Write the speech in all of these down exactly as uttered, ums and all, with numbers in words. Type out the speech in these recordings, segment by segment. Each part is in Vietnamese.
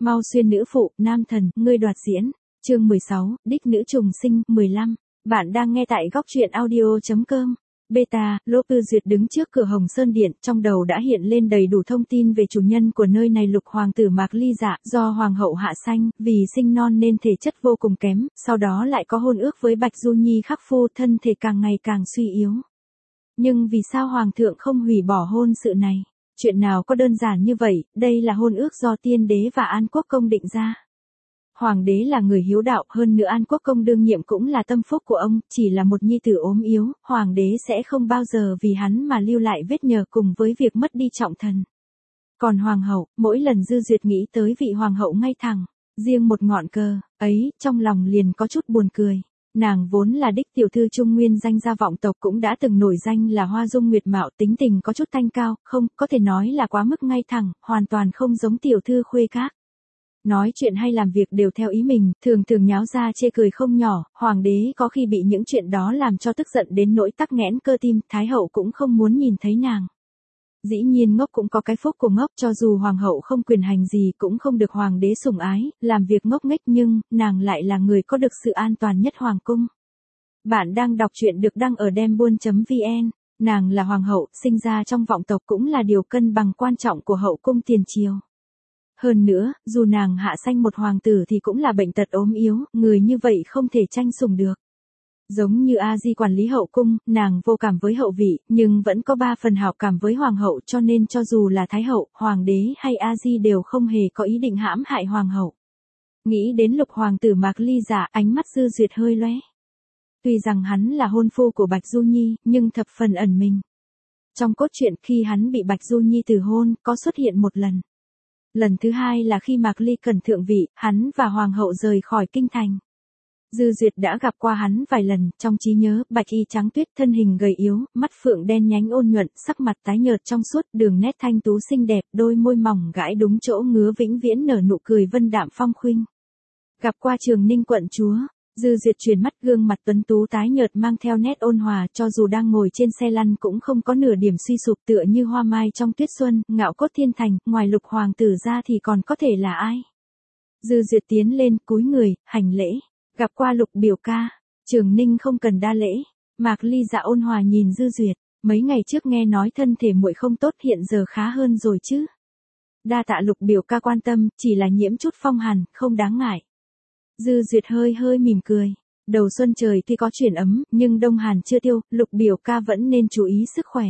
Mau xuyên nữ phụ, nam thần, ngươi đoạt diễn. Chương mười sáu, đích nữ trùng sinh. Mười lăm. Bạn đang nghe tại góc truyện audio chấm com. Beta, Lô Tư Duyệt đứng trước cửa Hồng Sơn Điện, trong đầu đã hiện lên đầy đủ thông tin về chủ nhân của nơi này. Lục hoàng tử Mạc Ly Dạ, do hoàng hậu hạ sanh, vì sinh non nên thể chất vô cùng kém, sau đó lại có hôn ước với Bạch Du Nhi khắc phu, thân thể càng ngày càng suy yếu. Nhưng vì sao hoàng thượng không hủy bỏ hôn sự này? Chuyện nào có đơn giản như vậy, đây là hôn ước do tiên đế và An Quốc Công định ra. Hoàng đế là người hiếu đạo, hơn nữa An Quốc Công đương nhiệm cũng là tâm phúc của ông, chỉ là một nhi tử ốm yếu, hoàng đế sẽ không bao giờ vì hắn mà lưu lại vết nhơ cùng với việc mất đi trọng thần. Còn hoàng hậu, mỗi lần Dư Duyệt nghĩ tới vị hoàng hậu ngay thẳng, riêng một ngọn cờ, ấy, trong lòng liền có chút buồn cười. Nàng vốn là đích tiểu thư Trung Nguyên, danh gia vọng tộc, cũng đã từng nổi danh là hoa dung nguyệt mạo, tính tình có chút thanh cao, không, có thể nói là quá mức ngay thẳng, hoàn toàn không giống tiểu thư khuê các. Nói chuyện hay làm việc đều theo ý mình, thường thường nháo ra chê cười không nhỏ, hoàng đế có khi bị những chuyện đó làm cho tức giận đến nỗi tắc nghẽn cơ tim, thái hậu cũng không muốn nhìn thấy nàng. Dĩ nhiên ngốc cũng có cái phúc của ngốc, cho dù hoàng hậu không quyền hành gì cũng không được hoàng đế sủng ái, làm việc ngốc nghếch, nhưng nàng lại là người có được sự an toàn nhất hoàng cung. Bạn đang đọc truyện được đăng ở dembuôn chấm vn. Nàng là hoàng hậu, sinh ra trong vọng tộc cũng là điều cân bằng quan trọng của hậu cung tiền triều. Hơn nữa, dù nàng hạ sanh một hoàng tử thì cũng là bệnh tật ốm yếu, người như vậy không thể tranh sủng được. Giống như A Di quản lý hậu cung, nàng vô cảm với hậu vị, nhưng vẫn có ba phần hảo cảm với hoàng hậu, cho nên cho dù là thái hậu, hoàng đế hay A Di đều không hề có ý định hãm hại hoàng hậu. Nghĩ đến lục hoàng tử Mạc Ly Dạ, ánh mắt Dư Duyệt hơi lóe. Tuy rằng hắn là hôn phu của Bạch Du Nhi, nhưng thập phần ẩn mình. Trong cốt truyện, khi hắn bị Bạch Du Nhi từ hôn, có xuất hiện một lần. Lần thứ hai là khi Mạc Ly Cần thượng vị, hắn và hoàng hậu rời khỏi kinh thành. Dư Duyệt đã gặp qua hắn vài lần, trong trí nhớ, bạch y trắng tuyết, thân hình gầy yếu, mắt phượng đen nhánh ôn nhuận, sắc mặt tái nhợt trong suốt, đường nét thanh tú xinh đẹp, đôi môi mỏng gãi đúng chỗ ngứa, vĩnh viễn nở nụ cười vân đạm phong khuynh. Gặp qua Trường Ninh quận chúa, Dư Duyệt chuyển mắt, gương mặt tuấn tú tái nhợt mang theo nét ôn hòa, cho dù đang ngồi trên xe lăn cũng không có nửa điểm suy sụp, tựa như hoa mai trong tuyết xuân, ngạo cốt thiên thành, ngoài lục hoàng tử ra thì còn có thể là ai. Dư Duyệt tiến lên, cúi người, hành lễ. Gặp qua Lục biểu ca. Trường Ninh không cần đa lễ. Mạc Ly Dạ ôn hòa nhìn Dư Duyệt, mấy ngày trước nghe nói thân thể muội không tốt, hiện giờ khá hơn rồi chứ? Đa tạ Lục biểu ca quan tâm, chỉ là nhiễm chút phong hàn, không đáng ngại. Dư Duyệt hơi hơi mỉm cười. Đầu xuân trời tuy có chuyển ấm, nhưng đông hàn chưa tiêu, Lục biểu ca vẫn nên chú ý sức khỏe.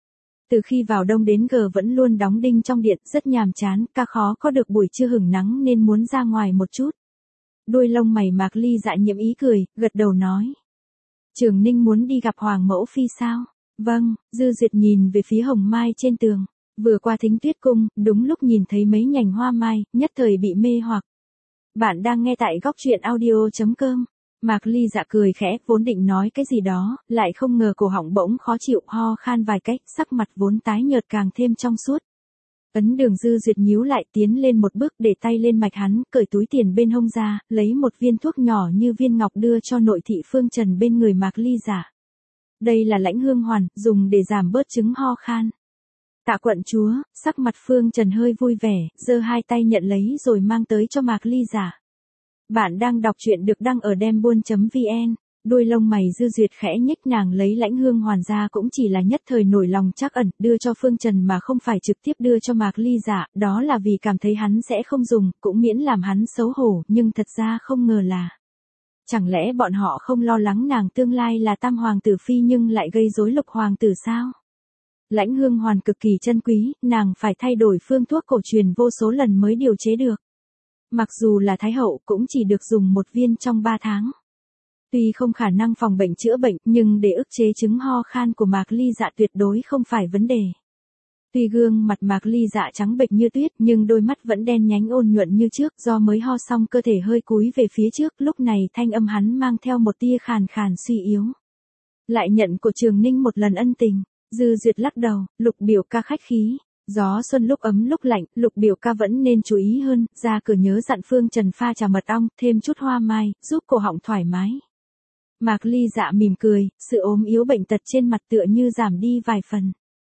Từ khi vào đông đến giờ vẫn luôn đóng đinh trong điện, rất nhàm chán, ca khó có được buổi trưa hưởng nắng nên muốn ra ngoài một chút. Đuôi lông mày Mạc Ly Dạ nhiễm ý cười, gật đầu nói. Trường Ninh muốn đi gặp hoàng mẫu phi sao? Vâng. Dư Duyệt nhìn về phía hồng mai trên tường. Vừa qua Thính Tuyết cung, đúng lúc nhìn thấy mấy nhành hoa mai, nhất thời bị mê hoặc. Bạn đang nghe tại góc truyện audio chấm com. Mạc Ly Dạ cười khẽ, vốn định nói cái gì đó, lại không ngờ cổ họng bỗng khó chịu, ho khan vài cách, sắc mặt vốn tái nhợt càng thêm trong suốt. Ấn Đường Dư Duyệt nhíu lại, tiến lên một bước, để tay lên mạch hắn, cởi túi tiền bên hông ra, lấy một viên thuốc nhỏ như viên ngọc đưa cho nội thị Phương Trần bên người Mạc Ly Dạ. Đây là lãnh hương hoàn, dùng để giảm bớt chứng ho khan. Tạ quận chúa. Sắc mặt Phương Trần hơi vui vẻ, giơ hai tay nhận lấy rồi mang tới cho Mạc Ly Dạ. Bạn đang đọc truyện được đăng ở dembuôn chấm vn. Đuôi lông mày Dư Duyệt khẽ nhếch, nàng lấy lãnh hương hoàn ra cũng chỉ là nhất thời nổi lòng trắc ẩn, đưa cho Phương Trần mà không phải trực tiếp đưa cho Mạc Ly Dạ, đó là vì cảm thấy hắn sẽ không dùng, cũng miễn làm hắn xấu hổ, nhưng thật ra không ngờ là. Chẳng lẽ bọn họ không lo lắng nàng tương lai là tam hoàng tử phi nhưng lại gây rối lục hoàng tử sao? Lãnh hương hoàn cực kỳ chân quý, nàng phải thay đổi phương thuốc cổ truyền vô số lần mới điều chế được. Mặc dù là thái hậu cũng chỉ được dùng một viên trong ba tháng. Tuy không khả năng phòng bệnh chữa bệnh, nhưng để ức chế chứng ho khan của Mạc Ly Dạ tuyệt đối không phải vấn đề. Tuy gương mặt Mạc Ly Dạ trắng bệch như tuyết, nhưng đôi mắt vẫn đen nhánh ôn nhuận như trước, do mới ho xong cơ thể hơi cúi về phía trước, lúc này thanh âm hắn mang theo một tia khàn khàn suy yếu. Lại nhận của Trường Ninh một lần ân tình. Dư Duyệt lắc đầu, Lục biểu ca khách khí. Gió xuân lúc ấm lúc lạnh, Lục biểu ca vẫn nên chú ý hơn, ra cửa nhớ dặn Phương Trần pha trà mật ong, thêm chút hoa mai, giúp cổ họng thoải mái. Mạc Ly Dạ mỉm cười, sự ốm yếu bệnh tật trên mặt tựa như giảm đi vài phần.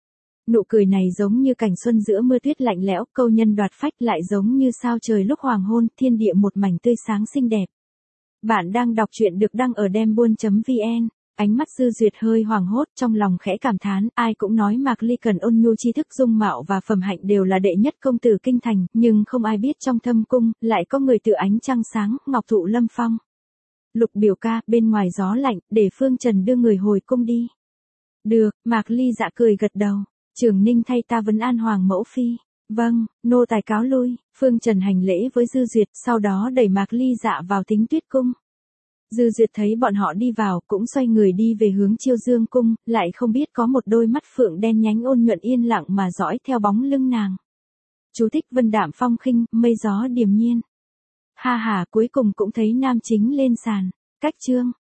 Nụ cười này giống như cảnh xuân giữa mưa tuyết lạnh lẽo, câu nhân đoạt phách lại giống như sao trời lúc hoàng hôn, thiên địa một mảnh tươi sáng xinh đẹp. Bạn đang đọc truyện được đăng ở dembuôn.vn. Ánh mắt Dư Duyệt hơi hoảng hốt, trong lòng khẽ cảm thán, ai cũng nói Mạc Ly Cần ôn nhu tri thức dung mạo và phẩm hạnh đều là đệ nhất công tử kinh thành, nhưng không ai biết trong thâm cung, lại có người tự ánh trăng sáng, ngọc thụ lâm phong. Lục biểu ca, bên ngoài gió lạnh, để Phương Trần đưa người hồi cung đi. Được, Mạc Ly dạ cười gật đầu. Trường Ninh thay ta vấn an hoàng mẫu phi. Vâng, nô tài cáo lui. Phương Trần hành lễ với Dư Duyệt, sau đó đẩy Mạc Ly dạ vào Thính Tuyết cung. Dư Duyệt thấy bọn họ đi vào, cũng xoay người đi về hướng Chiêu Dương cung, lại không biết có một đôi mắt phượng đen nhánh ôn nhuận yên lặng mà dõi theo bóng lưng nàng. Chú thích: vân đạm phong khinh, mây gió điềm nhiên. Ha ha, cuối cùng cũng thấy nam chính lên sàn. Cách chương